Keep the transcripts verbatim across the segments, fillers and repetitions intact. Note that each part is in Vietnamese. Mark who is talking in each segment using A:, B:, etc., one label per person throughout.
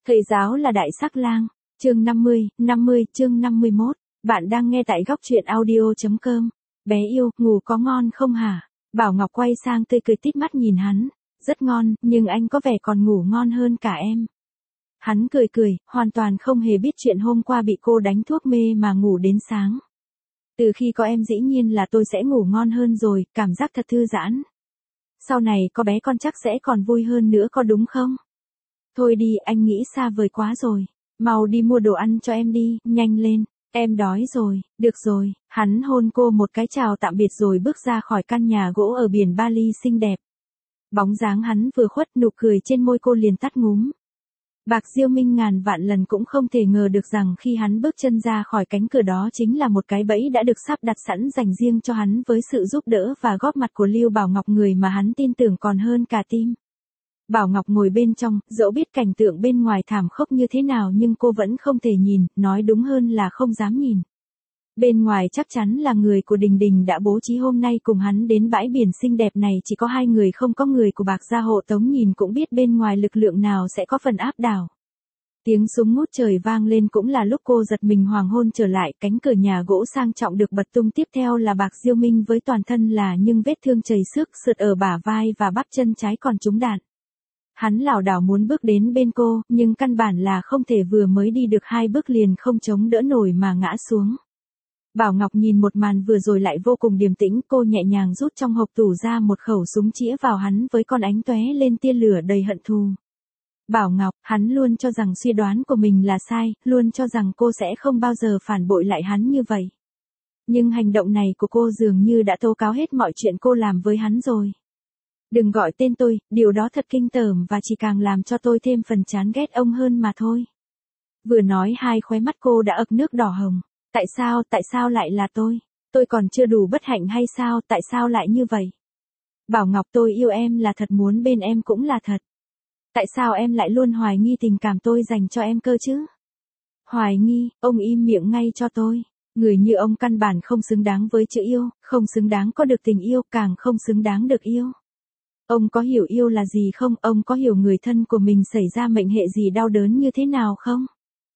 A: Thầy giáo là đại sắc lang, chương năm mươi, năm mươi, chương năm mươi mốt. Bạn đang nghe tại góc truyện audio.com. Bé yêu, ngủ có ngon không hả? Bảo Ngọc quay sang tươi cười tít mắt nhìn hắn. Rất ngon, nhưng anh có vẻ còn ngủ ngon hơn cả em. Hắn cười cười, hoàn toàn không hề biết chuyện hôm qua bị cô đánh thuốc mê mà ngủ đến sáng. Từ khi có em dĩ nhiên là tôi sẽ ngủ ngon hơn rồi, cảm giác thật thư giãn. Sau này có bé con chắc sẽ còn vui hơn nữa có đúng không? Thôi đi, anh nghĩ xa vời quá rồi. Mau đi mua đồ ăn cho em đi, nhanh lên. Em đói rồi, được rồi. Hắn hôn cô một cái chào tạm biệt rồi bước ra khỏi căn nhà gỗ ở biển Bali xinh đẹp. Bóng dáng hắn vừa khuất, nụ cười trên môi cô liền tắt ngúm. Bạc Diêu Minh ngàn vạn lần cũng không thể ngờ được rằng khi hắn bước chân ra khỏi cánh cửa đó chính là một cái bẫy đã được sắp đặt sẵn dành riêng cho hắn với sự giúp đỡ và góp mặt của Lưu Bảo Ngọc, người mà hắn tin tưởng còn hơn cả tim. Bảo Ngọc ngồi bên trong, dẫu biết cảnh tượng bên ngoài thảm khốc như thế nào nhưng cô vẫn không thể nhìn, nói đúng hơn là không dám nhìn. Bên ngoài chắc chắn là người của Đình Đình đã bố trí hôm nay cùng hắn đến bãi biển xinh đẹp này, chỉ có hai người không có người của Bạc gia hộ tống, nhìn cũng biết bên ngoài lực lượng nào sẽ có phần áp đảo. Tiếng súng ngút trời vang lên cũng là lúc cô giật mình hoàng hôn trở lại, cánh cửa nhà gỗ sang trọng được bật tung, tiếp theo là Bạc Diêu Minh với toàn thân là những vết thương chảy xước sượt ở bả vai và bắp chân trái còn trúng đạn. Hắn lảo đảo muốn bước đến bên cô, nhưng căn bản là không thể, vừa mới đi được hai bước liền không chống đỡ nổi mà ngã xuống. Bảo Ngọc nhìn một màn vừa rồi lại vô cùng điềm tĩnh, cô nhẹ nhàng rút trong hộp tủ ra một khẩu súng chĩa vào hắn với con ánh tóe lên tia lửa đầy hận thù. Bảo Ngọc, hắn luôn cho rằng suy đoán của mình là sai, luôn cho rằng cô sẽ không bao giờ phản bội lại hắn như vậy. Nhưng hành động này của cô dường như đã tố cáo hết mọi chuyện cô làm với hắn rồi. Đừng gọi tên tôi, điều đó thật kinh tởm và chỉ càng làm cho tôi thêm phần chán ghét ông hơn mà thôi. Vừa nói hai khóe mắt cô đã ực nước đỏ hồng. Tại sao, tại sao lại là tôi? Tôi còn chưa đủ bất hạnh hay sao, tại sao lại như vậy? Bảo Ngọc, tôi yêu em là thật, muốn bên em cũng là thật. Tại sao em lại luôn hoài nghi tình cảm tôi dành cho em cơ chứ? Hoài nghi, ông im miệng ngay cho tôi. Người như ông căn bản không xứng đáng với chữ yêu, không xứng đáng có được tình yêu, càng không xứng đáng được yêu. Ông có hiểu yêu là gì không? Ông có hiểu người thân của mình xảy ra mệnh hệ gì đau đớn như thế nào không?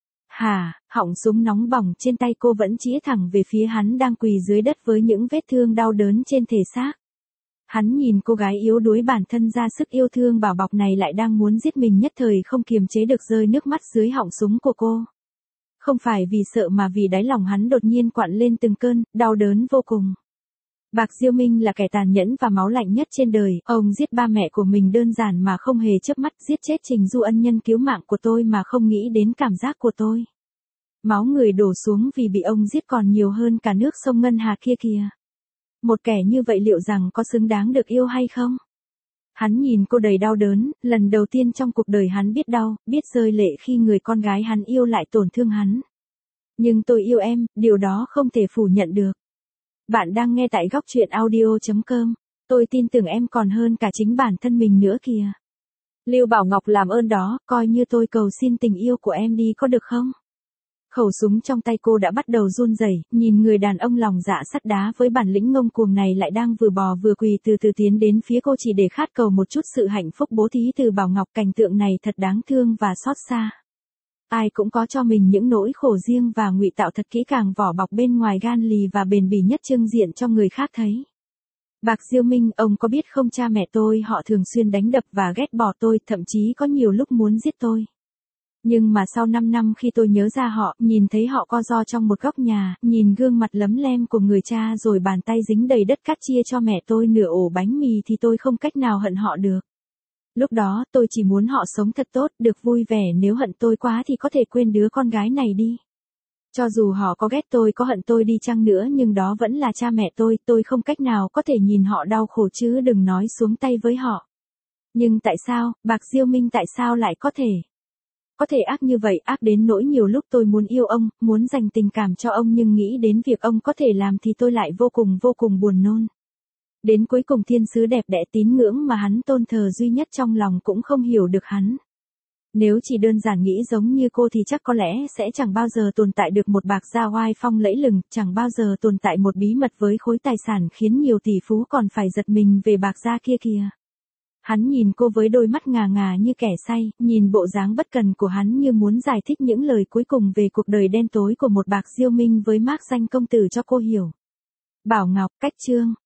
A: Hà, họng súng nóng bỏng trên tay cô vẫn chĩa thẳng về phía hắn đang quỳ dưới đất với những vết thương đau đớn trên thể xác. Hắn nhìn cô gái yếu đuối bản thân ra sức yêu thương bảo bọc này lại đang muốn giết mình, nhất thời không kiềm chế được rơi nước mắt dưới họng súng của cô. Không phải vì sợ mà vì đáy lòng hắn đột nhiên quặn lên từng cơn, đau đớn vô cùng. Bạc Diêu Minh là kẻ tàn nhẫn và máu lạnh nhất trên đời, ông giết ba mẹ của mình đơn giản mà không hề chớp mắt, giết chết Trình Du, ân nhân cứu mạng của tôi mà không nghĩ đến cảm giác của tôi. Máu người đổ xuống vì bị ông giết còn nhiều hơn cả nước sông Ngân Hà kia kìa. Một kẻ như vậy liệu rằng có xứng đáng được yêu hay không? Hắn nhìn cô đầy đau đớn, lần đầu tiên trong cuộc đời hắn biết đau, biết rơi lệ khi người con gái hắn yêu lại tổn thương hắn. Nhưng tôi yêu em, điều đó không thể phủ nhận được. Bạn đang nghe tại góc truyện audio.com. Tôi tin tưởng em còn hơn cả chính bản thân mình nữa kìa. Lưu Bảo Ngọc, làm ơn đó, coi như tôi cầu xin tình yêu của em đi có được không? Khẩu súng trong tay cô đã bắt đầu run rẩy, nhìn người đàn ông lòng dạ sắt đá với bản lĩnh ngông cuồng này lại đang vừa bò vừa quỳ từ từ tiến đến phía cô chỉ để khát cầu một chút sự hạnh phúc bố thí từ Bảo Ngọc. Cảnh tượng này thật đáng thương và xót xa. Ai cũng có cho mình những nỗi khổ riêng và ngụy tạo thật kỹ càng vỏ bọc bên ngoài gan lì và bền bỉ nhất trưng diện cho người khác thấy. Bạc Diêu Minh, ông có biết không, cha mẹ tôi họ thường xuyên đánh đập và ghét bỏ tôi, thậm chí có nhiều lúc muốn giết tôi. Nhưng mà sau năm năm khi tôi nhớ ra họ, nhìn thấy họ co ro trong một góc nhà, nhìn gương mặt lấm lem của người cha rồi bàn tay dính đầy đất cát chia cho mẹ tôi nửa ổ bánh mì thì tôi không cách nào hận họ được. Lúc đó, tôi chỉ muốn họ sống thật tốt, được vui vẻ, nếu hận tôi quá thì có thể quên đứa con gái này đi. Cho dù họ có ghét tôi, có hận tôi đi chăng nữa nhưng đó vẫn là cha mẹ tôi, tôi không cách nào có thể nhìn họ đau khổ chứ đừng nói xuống tay với họ. Nhưng tại sao, Bạc Diêu Minh, tại sao lại có thể? Có thể ác như vậy, ác đến nỗi nhiều lúc tôi muốn yêu ông, muốn dành tình cảm cho ông nhưng nghĩ đến việc ông có thể làm thì tôi lại vô cùng vô cùng buồn nôn. Đến cuối cùng thiên sứ đẹp đẽ tín ngưỡng mà hắn tôn thờ duy nhất trong lòng cũng không hiểu được hắn. Nếu chỉ đơn giản nghĩ giống như cô thì chắc có lẽ sẽ chẳng bao giờ tồn tại được một Bạc gia oai phong lẫy lừng, chẳng bao giờ tồn tại một bí mật với khối tài sản khiến nhiều tỷ phú còn phải giật mình về Bạc gia kia kìa. Hắn nhìn cô với đôi mắt ngà ngà như kẻ say, nhìn bộ dáng bất cần của hắn như muốn giải thích những lời cuối cùng về cuộc đời đen tối của một bạc diêu minh với mác danh công tử cho cô hiểu. Bảo Ngọc, cách chương.